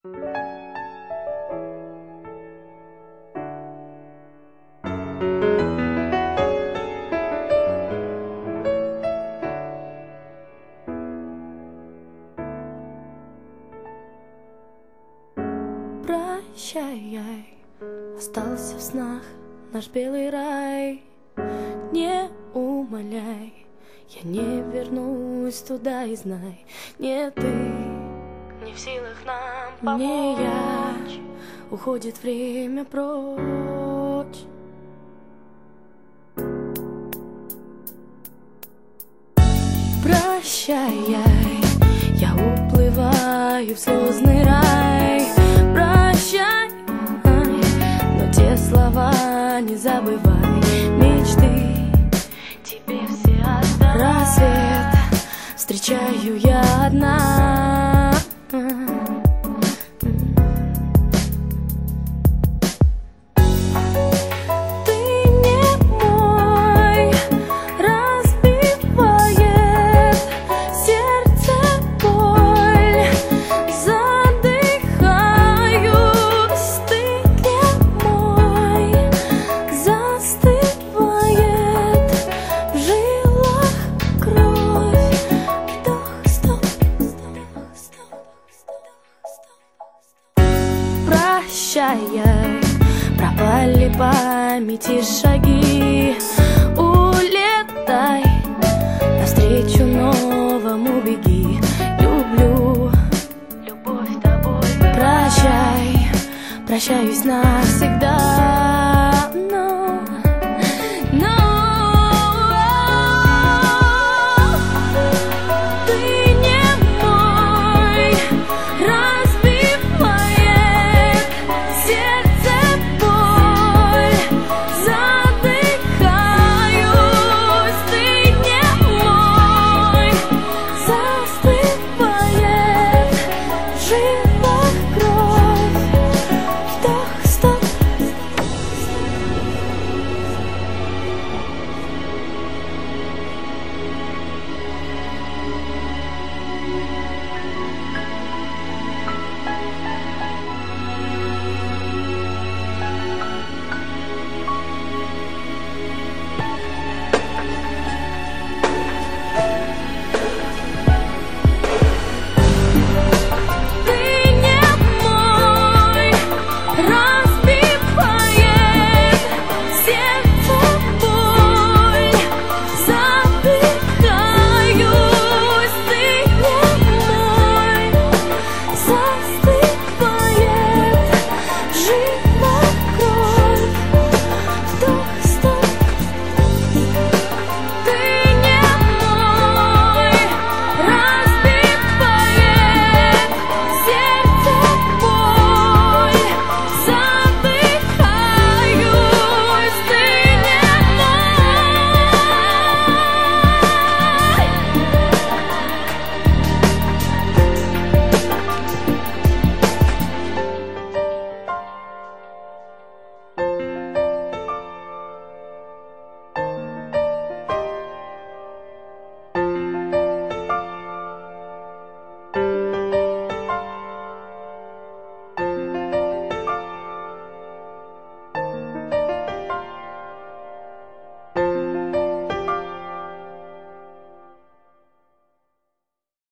Прощай, остался в снах наш белый рай. Не умоляй, я не вернусь туда, и знай, не ты, не в силах нам помочь. Не я, уходит время прочь. Прощай, я уплываю в слезный рай. Прощай, но те слова не забывай. Мечты тебе все отдам. Рассвет встречаю я одна. Прощай, пропали памяти шаги. Улетай, навстречу новому беги. Люблю любовь тобой. Прощай, прощаюсь навсегда. Но ты не мой. Живых